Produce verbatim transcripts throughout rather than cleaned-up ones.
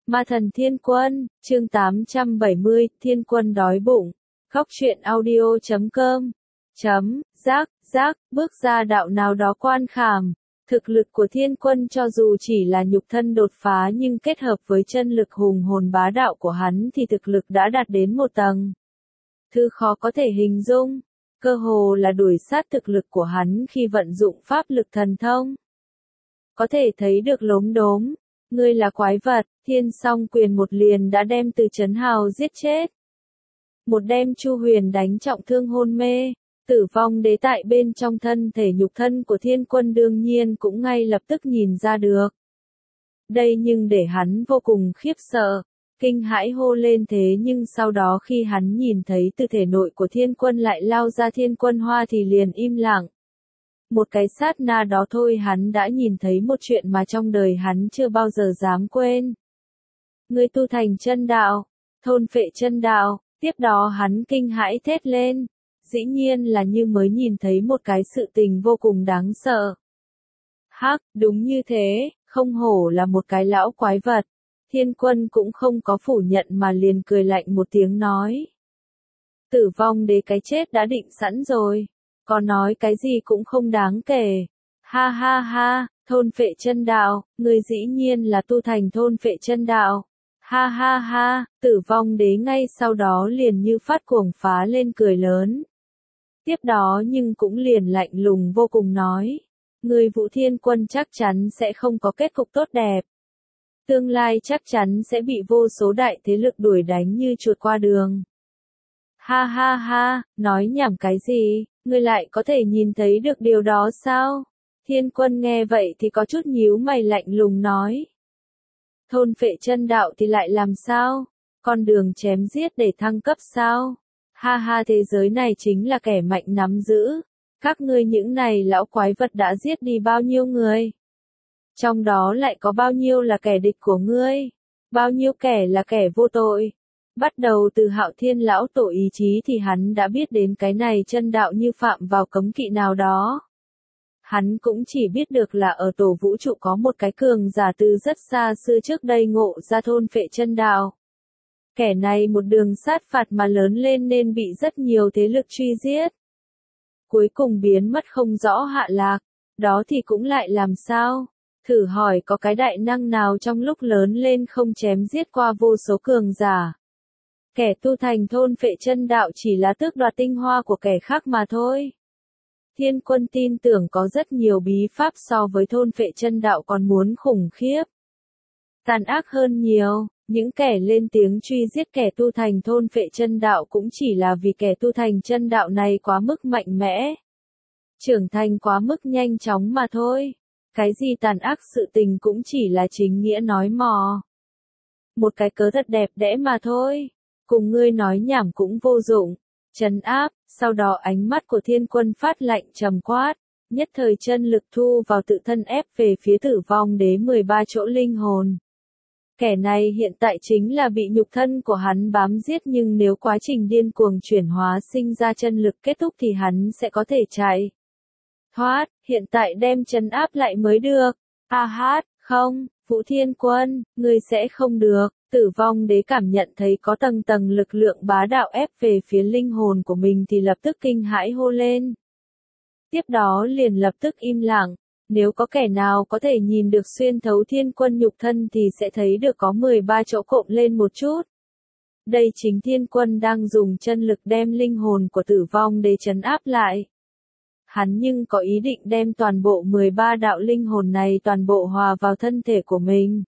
Ma thần Thiên Quân, chương tám trăm bảy mươi, Thiên Quân đói bụng. Góc truyện audio chấm com. Chấm, giác, giác, bước ra đạo nào đó quan khảm. Thực lực của Thiên Quân cho dù chỉ là nhục thân đột phá nhưng kết hợp với chân lực hùng hồn bá đạo của hắn thì thực lực đã đạt đến một tầng. Thứ khó có thể hình dung. Cơ hồ là đuổi sát thực lực của hắn khi vận dụng pháp lực thần thông. Có thể thấy được lốm đốm. Ngươi là quái vật, Thiên Song quyền một liền đã đem Từ Chấn Hào giết chết. Một đem Chu Huyền đánh trọng thương hôn mê, Tử Vong Đế tại bên trong thân thể nhục thân của Thiên Quân đương nhiên cũng ngay lập tức nhìn ra được. Đây nhưng để hắn vô cùng khiếp sợ, kinh hãi hô lên thế nhưng sau đó khi hắn nhìn thấy từ thể nội của Thiên Quân lại lao ra Thiên Quân Hoa thì liền im lặng. Một cái sát na đó thôi hắn đã nhìn thấy một chuyện mà trong đời hắn chưa bao giờ dám quên. Ngươi tu thành chân đạo, thôn phệ chân đạo, tiếp đó hắn kinh hãi thét lên. Dĩ nhiên là như mới nhìn thấy một cái sự tình vô cùng đáng sợ. Hắc, đúng như thế, không hổ là một cái lão quái vật. Thiên Quân cũng không có phủ nhận mà liền cười lạnh một tiếng nói. Tử Vong Đế cái chết đã định sẵn rồi. Có nói cái gì cũng không đáng kể. Ha ha ha, thôn phệ chân đạo, người dĩ nhiên là tu thành thôn phệ chân đạo. Ha ha ha, Tử Vong Đế ngay sau đó liền như phát cuồng phá lên cười lớn. Tiếp đó nhưng cũng liền lạnh lùng vô cùng nói. Người Vũ Thiên Quân chắc chắn sẽ không có kết cục tốt đẹp. Tương lai chắc chắn sẽ bị vô số đại thế lực đuổi đánh như chuột qua đường. Ha ha ha, nói nhảm cái gì, ngươi lại có thể nhìn thấy được điều đó sao? Thiên Quân nghe vậy thì có chút nhíu mày lạnh lùng nói. Thôn phệ chân đạo thì lại làm sao? Con đường chém giết để thăng cấp sao? Ha ha, thế giới này chính là kẻ mạnh nắm giữ. Các ngươi những này lão quái vật đã giết đi bao nhiêu người? Trong đó lại có bao nhiêu là kẻ địch của ngươi? Bao nhiêu kẻ là kẻ vô tội? Bắt đầu từ Hạo Thiên lão tổ ý chí thì hắn đã biết đến cái này chân đạo như phạm vào cấm kỵ nào đó. Hắn cũng chỉ biết được là ở tổ vũ trụ có một cái cường giả từ rất xa xưa trước đây ngộ ra thôn phệ chân đạo. Kẻ này một đường sát phạt mà lớn lên nên bị rất nhiều thế lực truy giết. Cuối cùng biến mất không rõ hạ lạc, đó thì cũng lại làm sao? Thử hỏi có cái đại năng nào trong lúc lớn lên không chém giết qua vô số cường giả. Kẻ tu thành thôn phệ chân đạo chỉ là tước đoạt tinh hoa của kẻ khác mà thôi. Thiên Quân tin tưởng có rất nhiều bí pháp so với thôn phệ chân đạo còn muốn khủng khiếp. Tàn ác hơn nhiều, những kẻ lên tiếng truy giết kẻ tu thành thôn phệ chân đạo cũng chỉ là vì kẻ tu thành chân đạo này quá mức mạnh mẽ. Trưởng thành quá mức nhanh chóng mà thôi. Cái gì tàn ác sự tình cũng chỉ là chính nghĩa nói mò. Một cái cớ thật đẹp đẽ mà thôi. Cùng ngươi nói nhảm cũng vô dụng. Trấn áp, sau đó ánh mắt của Thiên Quân phát lạnh trầm quát. Nhất thời chân lực thu vào tự thân ép về phía Tử Vong Đế mười ba chỗ linh hồn. Kẻ này hiện tại chính là bị nhục thân của hắn bám giết nhưng nếu quá trình điên cuồng chuyển hóa sinh ra chân lực kết thúc thì hắn sẽ có thể chạy. Thoát, hiện tại đem trấn áp lại mới được. A hát, không, Vũ Thiên Quân, ngươi sẽ không được. Tử Vong Đế cảm nhận thấy có tầng tầng lực lượng bá đạo ép về phía linh hồn của mình thì lập tức kinh hãi hô lên. Tiếp đó liền lập tức im lặng. Nếu có kẻ nào có thể nhìn được xuyên thấu Thiên Quân nhục thân thì sẽ thấy được có mười ba chỗ cộm lên một chút. Đây chính Thiên Quân đang dùng chân lực đem linh hồn của Tử Vong Đế trấn áp lại. Hắn nhưng có ý định đem toàn bộ mười ba đạo linh hồn này toàn bộ hòa vào thân thể của mình.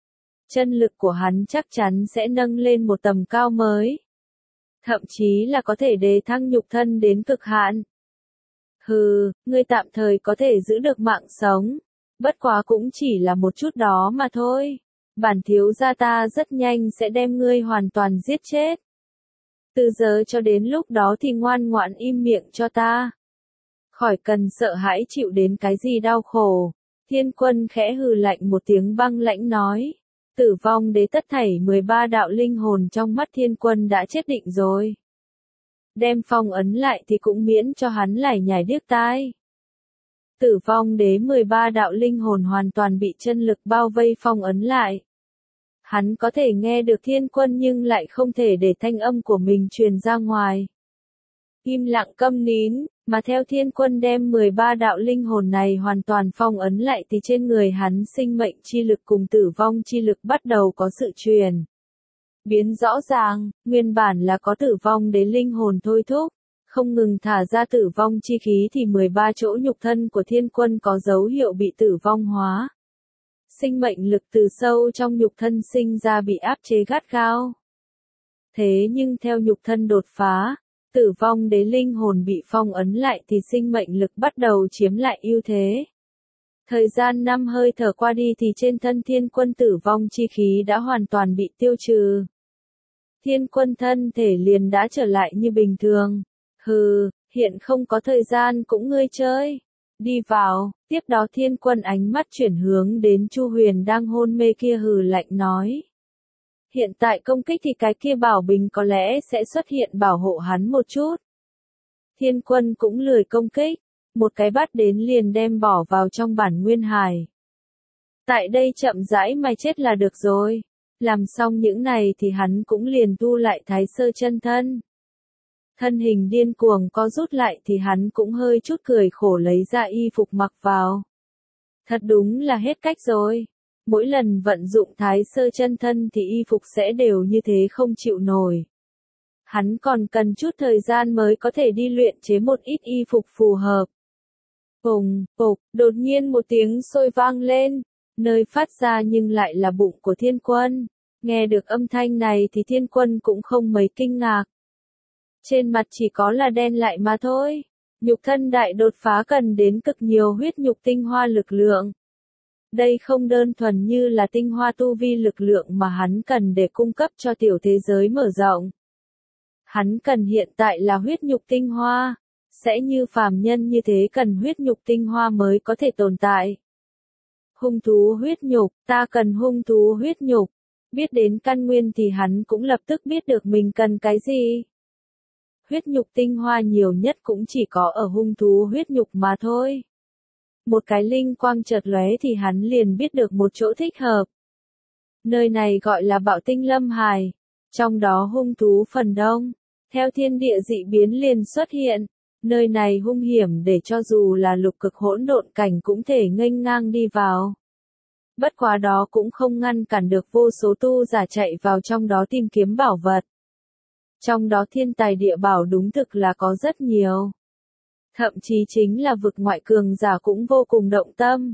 Chân lực của hắn chắc chắn sẽ nâng lên một tầm cao mới. Thậm chí là có thể đề thăng nhục thân đến cực hạn. Hừ, ngươi tạm thời có thể giữ được mạng sống. Bất quá cũng chỉ là một chút đó mà thôi. Bản thiếu gia ta rất nhanh sẽ đem ngươi hoàn toàn giết chết. Từ giờ cho đến lúc đó thì ngoan ngoãn im miệng cho ta. Khỏi cần sợ hãi chịu đến cái gì đau khổ. Thiên Quân khẽ hừ lạnh một tiếng băng lãnh nói. Tử Vong Đế tất thảy mười ba đạo linh hồn trong mắt Thiên Quân đã chết định rồi. Đem phong ấn lại thì cũng miễn cho hắn lải nhải điếc tai. Tử Vong Đế mười ba đạo linh hồn hoàn toàn bị chân lực bao vây phong ấn lại. Hắn có thể nghe được thiên quân nhưng lại không thể để thanh âm của mình truyền ra ngoài. Im lặng câm nín, mà theo thiên quân đem mười ba đạo linh hồn này hoàn toàn phong ấn lại thì trên người hắn sinh mệnh chi lực cùng tử vong chi lực bắt đầu có sự truyền biến rõ ràng, nguyên bản là có tử vong đến linh hồn thôi thúc, không ngừng thả ra tử vong chi khí thì mười ba chỗ nhục thân của thiên quân có dấu hiệu bị tử vong hóa. Sinh mệnh lực từ sâu trong nhục thân sinh ra bị áp chế gắt gao. Thế nhưng theo nhục thân đột phá, tử vong đến linh hồn bị phong ấn lại thì sinh mệnh lực bắt đầu chiếm lại ưu thế. Thời gian năm hơi thở qua đi thì trên thân thiên quân tử vong chi khí đã hoàn toàn bị tiêu trừ. Thiên quân thân thể liền đã trở lại như bình thường. Hừ, hiện không có thời gian cũng ngươi chơi. Đi vào, tiếp đó thiên quân ánh mắt chuyển hướng đến Chu Huyền đang hôn mê kia hừ lạnh nói. Hiện tại công kích thì cái kia bảo bình có lẽ sẽ xuất hiện bảo hộ hắn một chút. Thiên quân cũng lười công kích, một cái bắt đến liền đem bỏ vào trong bản nguyên hải. Tại đây chậm rãi mà chết là được rồi. Làm xong những này thì hắn cũng liền tu lại thái sơ chân thân. Thân hình điên cuồng co rút lại thì hắn cũng hơi chút cười khổ lấy ra y phục mặc vào. Thật đúng là hết cách rồi. Mỗi lần vận dụng thái sơ chân thân thì y phục sẽ đều như thế không chịu nổi. Hắn còn cần chút thời gian mới có thể đi luyện chế một ít y phục phù hợp. Phùng, phục, đột nhiên một tiếng sôi vang lên, nơi phát ra nhưng lại là bụng của thiên quân. Nghe được âm thanh này thì thiên quân cũng không mấy kinh ngạc. Trên mặt chỉ có là đen lại mà thôi. Nhục thân đại đột phá cần đến cực nhiều huyết nhục tinh hoa lực lượng. Đây không đơn thuần như là tinh hoa tu vi lực lượng mà hắn cần để cung cấp cho tiểu thế giới mở rộng. Hắn cần hiện tại là huyết nhục tinh hoa, sẽ như phàm nhân như thế cần huyết nhục tinh hoa mới có thể tồn tại. Hung thú huyết nhục, ta cần hung thú huyết nhục. Biết đến căn nguyên thì hắn cũng lập tức biết được mình cần cái gì. Huyết nhục tinh hoa nhiều nhất cũng chỉ có ở hung thú huyết nhục mà thôi. Một cái linh quang chợt lóe thì hắn liền biết được một chỗ thích hợp. Nơi này gọi là Bạo Tinh Lâm Hải, trong đó hung thú phần đông, theo thiên địa dị biến liền xuất hiện. Nơi này hung hiểm để cho dù là lục cực hỗn độn cảnh cũng thể nghênh ngang đi vào. Bất quá đó cũng không ngăn cản được vô số tu giả chạy vào trong đó tìm kiếm bảo vật. Trong đó thiên tài địa bảo đúng thực là có rất nhiều. Thậm chí chính là vực ngoại cường giả cũng vô cùng động tâm.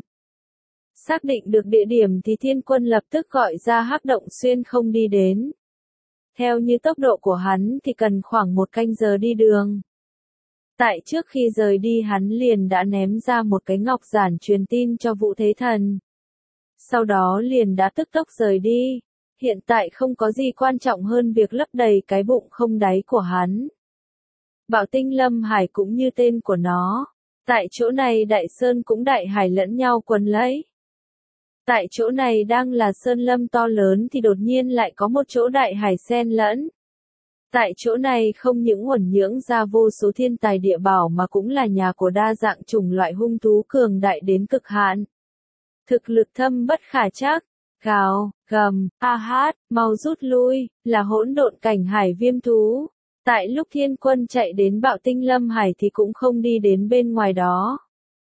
Xác định được địa điểm thì thiên quân lập tức gọi ra hắc động xuyên không đi đến. Theo như tốc độ của hắn thì cần khoảng một canh giờ đi đường. Tại trước khi rời đi hắn liền đã ném ra một cái ngọc giản truyền tin cho Vũ Thế Thần. Sau đó liền đã tức tốc rời đi. Hiện tại không có gì quan trọng hơn việc lấp đầy cái bụng không đáy của hắn. Bạo Tinh Lâm Hải cũng như tên của nó. Tại chỗ này đại sơn cũng đại hải lẫn nhau quấn lấy. Tại chỗ này đang là sơn lâm to lớn thì đột nhiên lại có một chỗ đại hải xen lẫn. Tại chỗ này không những uẩn nhưỡng ra vô số thiên tài địa bảo mà cũng là nhà của đa dạng chủng loại hung thú cường đại đến cực hạn. Thực lực thâm bất khả trắc. Gào, gầm, a hát, mau rút lui, là hỗn độn cảnh hải viêm thú. Tại lúc thiên quân chạy đến Bạo Tinh Lâm Hải thì cũng không đi đến bên ngoài đó.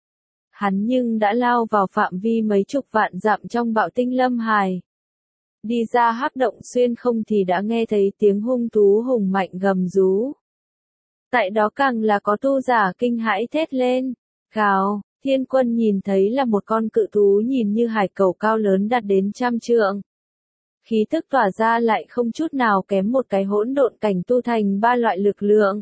Hắn nhưng đã lao vào phạm vi mấy chục vạn dặm trong Bạo Tinh Lâm Hải. Đi ra hắc động xuyên không thì đã nghe thấy tiếng hung thú hùng mạnh gầm rú. Tại đó càng là có tu giả kinh hãi thét lên. Gào, thiên quân nhìn thấy là một con cự thú nhìn như hải cẩu cao lớn đạt đến trăm trượng. Khí tức tỏa ra lại không chút nào kém một cái hỗn độn cảnh tu thành ba loại lực lượng.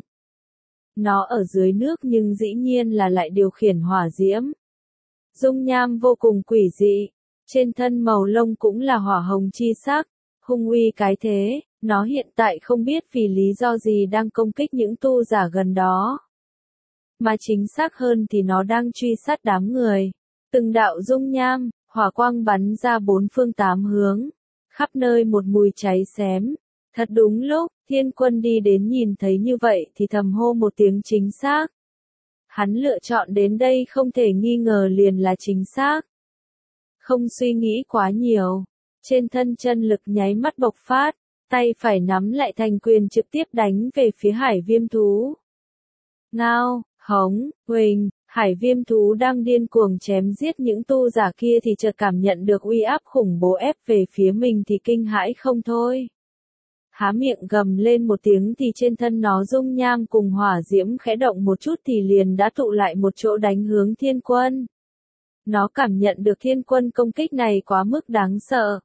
Nó ở dưới nước nhưng dĩ nhiên là lại điều khiển hỏa diễm. Dung nham vô cùng quỷ dị. Trên thân màu lông cũng là hỏa hồng chi sắc, hung uy cái thế, nó hiện tại không biết vì lý do gì đang công kích những tu giả gần đó. Mà chính xác hơn thì nó đang truy sát đám người. Từng đạo dung nham, hỏa quang bắn ra bốn phương tám hướng, khắp nơi một mùi cháy xém. Thật đúng lúc, thiên quân đi đến nhìn thấy như vậy thì thầm hô một tiếng chính xác. Hắn lựa chọn đến đây không thể nghi ngờ liền là chính xác. Không suy nghĩ quá nhiều, Trên thân chân lực nháy mắt bộc phát, tay phải nắm lại thành quyền trực tiếp đánh về phía hải viêm thú. Ngao, hống, huỳnh, hải viêm thú đang điên cuồng chém giết những tu giả kia thì chợt cảm nhận được uy áp khủng bố ép về phía mình thì kinh hãi không thôi. Há miệng gầm lên một tiếng thì trên thân nó dung nham cùng hỏa diễm khẽ động một chút thì liền đã tụ lại một chỗ đánh hướng thiên quân. Nó cảm nhận được thiên quân công kích này quá mức đáng sợ.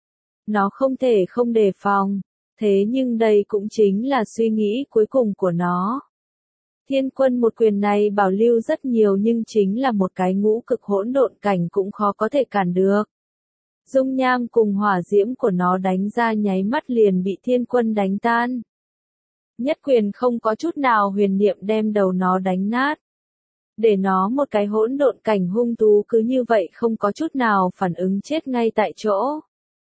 Nó không thể không đề phòng, thế nhưng đây cũng chính là suy nghĩ cuối cùng của nó. Thiên quân một quyền này bảo lưu rất nhiều nhưng chính là một cái ngũ cực hỗn độn cảnh cũng khó có thể cản được. Dung nham cùng hỏa diễm của nó đánh ra nháy mắt liền bị thiên quân đánh tan. Nhất quyền không có chút nào huyền niệm đem đầu nó đánh nát. Để nó một cái hỗn độn cảnh hung thú cứ như vậy không có chút nào phản ứng chết ngay tại chỗ.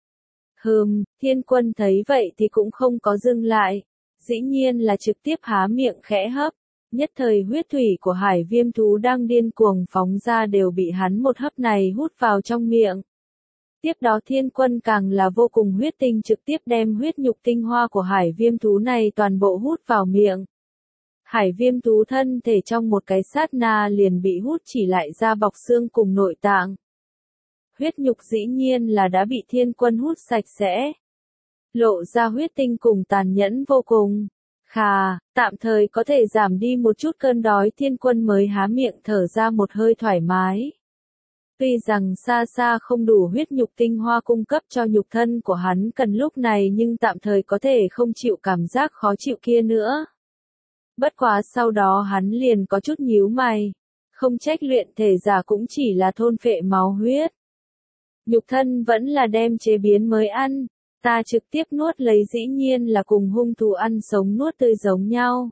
Hừm, thiên quân thấy vậy thì cũng không có dừng lại. Dĩ nhiên là trực tiếp há miệng khẽ hấp. Nhất thời huyết thủy của hải viêm thú đang điên cuồng phóng ra đều bị hắn một hấp này hút vào trong miệng. Tiếp đó thiên quân càng là vô cùng huyết tinh trực tiếp đem huyết nhục tinh hoa của hải viêm thú này toàn bộ hút vào miệng. Hải viêm thú thân thể trong một cái sát na liền bị hút chỉ lại ra bọc xương cùng nội tạng. Huyết nhục dĩ nhiên là đã bị thiên quân hút sạch sẽ. Lộ ra huyết tinh cùng tàn nhẫn vô cùng. Khà, tạm thời có thể giảm đi một chút cơn đói thiên quân mới há miệng thở ra một hơi thoải mái. Tuy rằng xa xa không đủ huyết nhục tinh hoa cung cấp cho nhục thân của hắn cần lúc này nhưng tạm thời có thể không chịu cảm giác khó chịu kia nữa. Bất quá sau đó hắn liền có chút nhíu mày. Không trách luyện thể giả cũng chỉ là thôn phệ máu huyết. Nhục thân vẫn là đem chế biến mới ăn. Ta trực tiếp nuốt lấy dĩ nhiên là cùng hung thú ăn sống nuốt tươi giống nhau.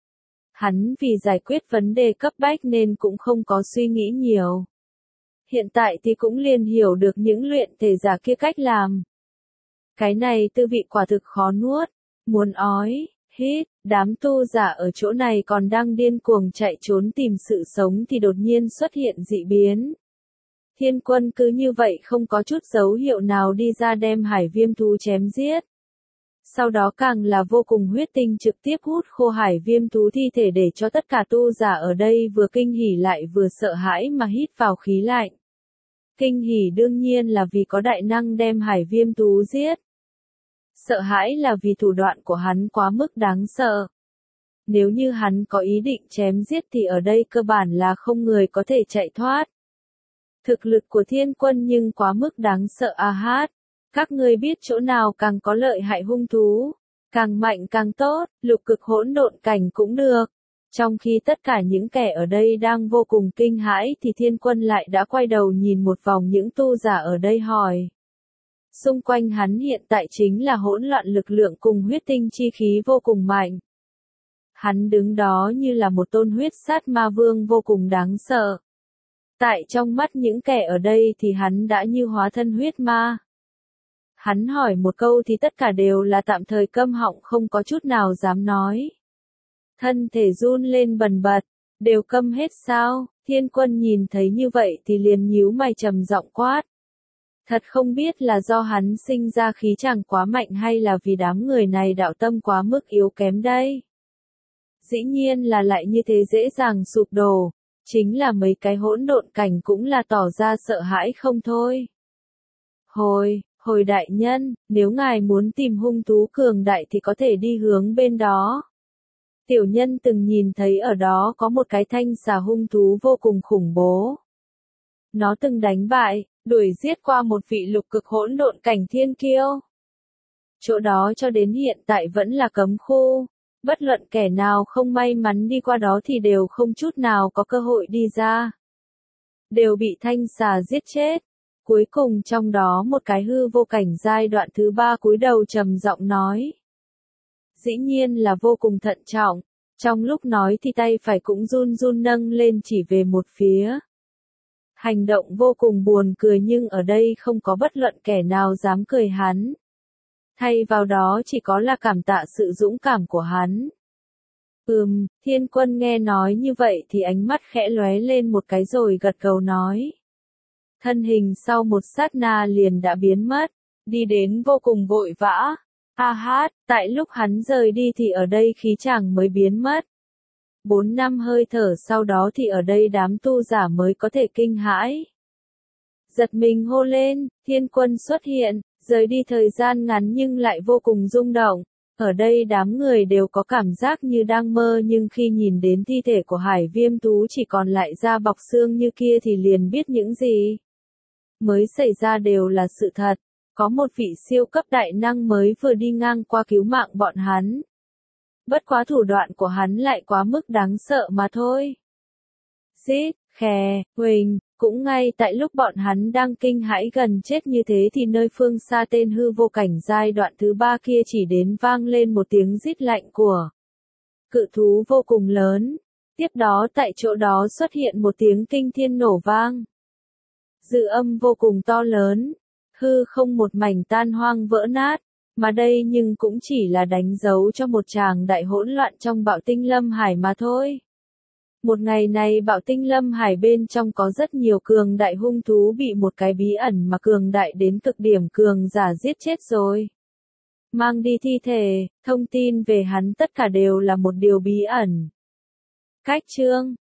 Hắn vì giải quyết vấn đề cấp bách nên cũng không có suy nghĩ nhiều. Hiện tại thì cũng liền hiểu được những luyện thể giả kia cách làm. Cái này tư vị quả thực khó nuốt. Muốn ói, hít, đám tu giả ở chỗ này còn đang điên cuồng chạy trốn tìm sự sống thì đột nhiên xuất hiện dị biến. Thiên quân cứ như vậy không có chút dấu hiệu nào đi ra đem hải viêm thú chém giết. Sau đó càng là vô cùng huyết tinh trực tiếp hút khô hải viêm thú thi thể để cho tất cả tu giả ở đây vừa kinh hỉ lại vừa sợ hãi mà hít vào khí lạnh. Kinh hỉ đương nhiên là vì có đại năng đem hải viêm thú giết. Sợ hãi là vì thủ đoạn của hắn quá mức đáng sợ. Nếu như hắn có ý định chém giết thì ở đây cơ bản là không người có thể chạy thoát. Thực lực của thiên quân nhưng quá mức đáng sợ a hát. Các ngươi biết chỗ nào càng có lợi hại hung thú, càng mạnh càng tốt, lục cực hỗn độn cảnh cũng được. Trong khi tất cả những kẻ ở đây đang vô cùng kinh hãi thì thiên quân lại đã quay đầu nhìn một vòng những tu giả ở đây hỏi. Xung quanh hắn hiện tại chính là hỗn loạn lực lượng cùng huyết tinh chi khí vô cùng mạnh. Hắn đứng đó như là một tôn huyết sát ma vương vô cùng đáng sợ. Tại trong mắt những kẻ ở đây thì hắn đã như hóa thân huyết ma. Hắn hỏi một câu thì tất cả đều là tạm thời câm họng không có chút nào dám nói. Thân thể run lên bần bật, đều câm hết sao, thiên quân nhìn thấy như vậy thì liền nhíu mày trầm giọng quát. Thật không biết là do hắn sinh ra khí chàng quá mạnh hay là vì đám người này đạo tâm quá mức yếu kém đây. Dĩ nhiên là lại như thế dễ dàng sụp đổ, chính là mấy cái hỗn độn cảnh cũng là tỏ ra sợ hãi không thôi. Hồi, hồi đại nhân, nếu ngài muốn tìm hung thú cường đại thì có thể đi hướng bên đó. Tiểu nhân từng nhìn thấy ở đó có một cái thanh xà hung thú vô cùng khủng bố. Nó từng đánh bại, đuổi giết qua một vị lục cực hỗn độn cảnh thiên kiêu. Chỗ đó cho đến hiện tại vẫn là cấm khu, bất luận kẻ nào không may mắn đi qua đó thì đều không chút nào có cơ hội đi ra. Đều bị thanh xà giết chết. Cuối cùng trong đó một cái hư vô cảnh giai đoạn thứ ba cúi đầu trầm giọng nói. Dĩ nhiên là vô cùng thận trọng, trong lúc nói thì tay phải cũng run run nâng lên chỉ về một phía. Hành động vô cùng buồn cười nhưng ở đây không có bất luận kẻ nào dám cười hắn. Thay vào đó chỉ có là cảm tạ sự dũng cảm của hắn. Ừm, thiên quân nghe nói như vậy thì ánh mắt khẽ lóe lên một cái rồi gật gđầu nói. Thân hình sau một sát na liền đã biến mất. đi đến vô cùng vội vã. Ha hát, tại lúc hắn rời đi thì ở đây khí chàng mới biến mất. Bốn năm hơi thở sau đó thì ở đây đám tu giả mới có thể kinh hãi. Giật mình hô lên, thiên quân xuất hiện, rời đi thời gian ngắn nhưng lại vô cùng rung động. Ở đây đám người đều có cảm giác như đang mơ nhưng khi nhìn đến thi thể của Hải Viêm thú chỉ còn lại da bọc xương như kia thì liền biết những gì mới xảy ra đều là sự thật. Có một vị siêu cấp đại năng mới vừa đi ngang qua cứu mạng bọn hắn. Bất quá thủ đoạn của hắn lại quá mức đáng sợ mà thôi. Xít, khè, huỳnh, cũng ngay tại lúc bọn hắn đang kinh hãi gần chết như thế thì nơi phương xa tên hư vô cảnh giai đoạn thứ ba kia chỉ đến vang lên một tiếng rít lạnh của cự thú vô cùng lớn. Tiếp đó tại chỗ đó xuất hiện một tiếng kinh thiên nổ vang. Dư âm vô cùng to lớn, hư không một mảnh tan hoang vỡ nát, mà đây nhưng cũng chỉ là đánh dấu cho một tràng đại hỗn loạn trong Bạo Tinh Lâm Hải mà thôi. Một ngày này Bạo Tinh Lâm Hải bên trong có rất nhiều cường đại hung thú bị một cái bí ẩn mà cường đại đến cực điểm cường giả giết chết rồi. Mang đi thi thể, thông tin về hắn tất cả đều là một điều bí ẩn. Cách chương